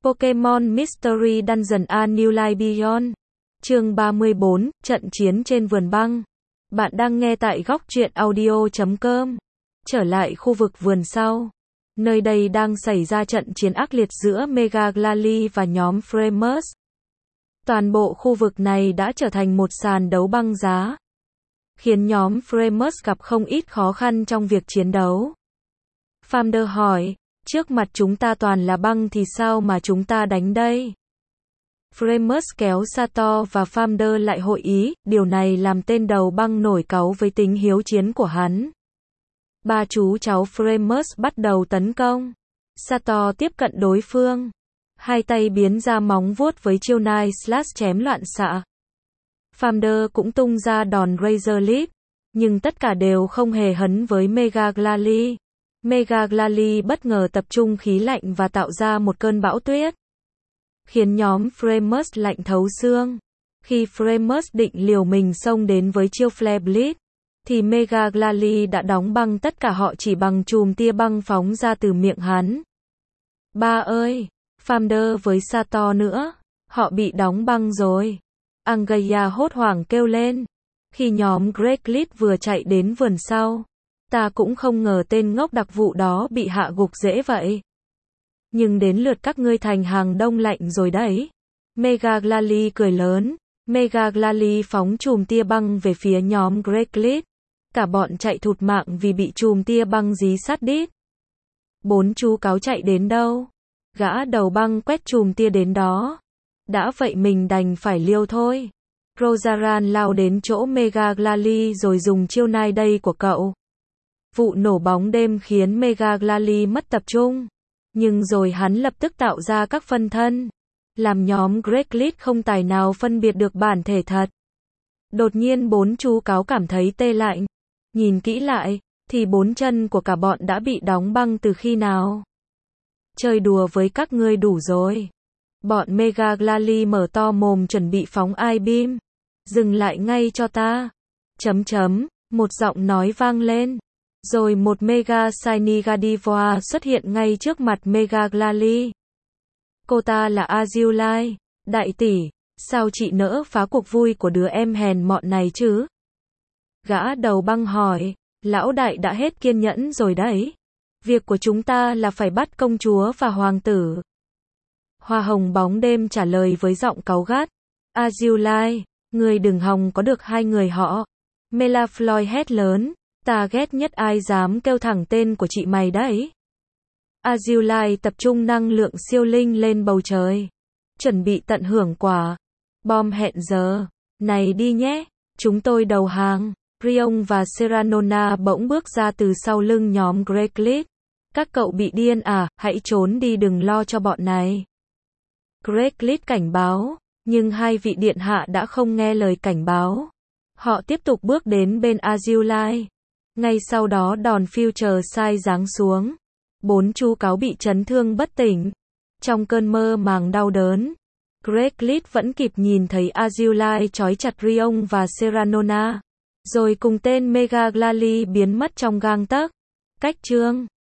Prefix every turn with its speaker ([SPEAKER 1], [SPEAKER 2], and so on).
[SPEAKER 1] Pokémon Mystery Dungeon: A New Life Beyond. Chương 34, trận chiến trên vườn băng. Bạn đang nghe tại góc truyện audio.com. Trở lại khu vực vườn sau. Nơi đây đang xảy ra trận chiến ác liệt giữa Mega Glalie và nhóm Framers. Toàn bộ khu vực này đã trở thành một sàn đấu băng giá, khiến nhóm Framers gặp không ít khó khăn trong việc chiến đấu. Founder hỏi, trước mặt chúng ta toàn là băng thì sao mà chúng ta đánh đây? Framers kéo Sato và Founder lại hội ý, điều này làm tên đầu băng nổi cáu với tính hiếu chiến của hắn. Ba chú cháu Framers bắt đầu tấn công. Sato tiếp cận đối phương. Hai tay biến ra móng vuốt với chiêu Knife Slash chém loạn xạ. Founder cũng tung ra đòn Razor Leap, nhưng tất cả đều không hề hấn với Mega Glalie. Mega Glalie bất ngờ tập trung khí lạnh và tạo ra một cơn bão tuyết, khiến nhóm Framers lạnh thấu xương. Khi Framers định liều mình xông đến với chiêu Flare Blitz, thì Mega Glalie đã đóng băng tất cả họ chỉ bằng chùm tia băng phóng ra từ miệng hắn. Ba ơi! Founder với Sato nữa, họ bị đóng băng rồi. Angaya hốt hoảng kêu lên. Khi nhóm Greglit vừa chạy đến vườn sau, ta cũng không ngờ tên ngốc đặc vụ đó bị hạ gục dễ vậy. Nhưng đến lượt các ngươi thành hàng đông lạnh rồi đấy. Mega Glalie cười lớn. Mega Glalie phóng chùm tia băng về phía nhóm Greglit. Cả bọn chạy thụt mạng vì bị chùm tia băng dí sát đít. Bốn chú cáo chạy đến đâu? Gã đầu băng quét chùm tia đến đó. Đã vậy mình đành phải liêu thôi. Rosaran lao đến chỗ Mega Glalie rồi dùng chiêu nai đây của cậu. Vụ nổ bóng đêm khiến Mega Glalie mất tập trung. Nhưng rồi hắn lập tức tạo ra các phân thân, làm nhóm Greglit không tài nào phân biệt được bản thể thật. Đột nhiên bốn chú cáo cảm thấy tê lạnh. Nhìn kỹ lại, thì bốn chân của cả bọn đã bị đóng băng từ khi nào. Chơi đùa với các ngươi đủ rồi. Bọn Mega Glalie mở to mồm chuẩn bị phóng I-beam. Dừng lại ngay cho ta. Một giọng nói vang lên. Rồi một Mega Shiny Gardevoir xuất hiện ngay trước mặt Mega Glalie. Cô ta là Azulai. Đại tỷ, sao chị nỡ phá cuộc vui của đứa em hèn mọn này chứ? Gã đầu băng hỏi, lão đại đã hết kiên nhẫn rồi đấy. Việc của chúng ta là phải bắt công chúa và hoàng tử. Hoa hồng bóng đêm trả lời với giọng cáu gắt. Azulai, người đừng hòng có được hai người họ. Melafloy hét lớn. Ta ghét nhất ai dám kêu thẳng tên của chị mày đấy. Azulai tập trung năng lượng siêu linh lên bầu trời, chuẩn bị tận hưởng quả bom hẹn giờ này đi nhé, chúng tôi đầu hàng. Rion và Serranona bỗng bước ra từ sau lưng nhóm Greglit. Các cậu bị điên à, hãy trốn đi, đừng lo cho bọn này. Greglit cảnh báo, nhưng hai vị điện hạ đã không nghe lời cảnh báo. Họ tiếp tục bước đến bên Azulai. Ngay sau đó đòn Future Sight giáng xuống. Bốn chú cáo bị chấn thương bất tỉnh. Trong cơn mơ màng đau đớn, Greglit vẫn kịp nhìn thấy Azulai trói chặt Rion và Serranona, rồi cùng tên Mega Glalie biến mất trong gang tấc. Cách chương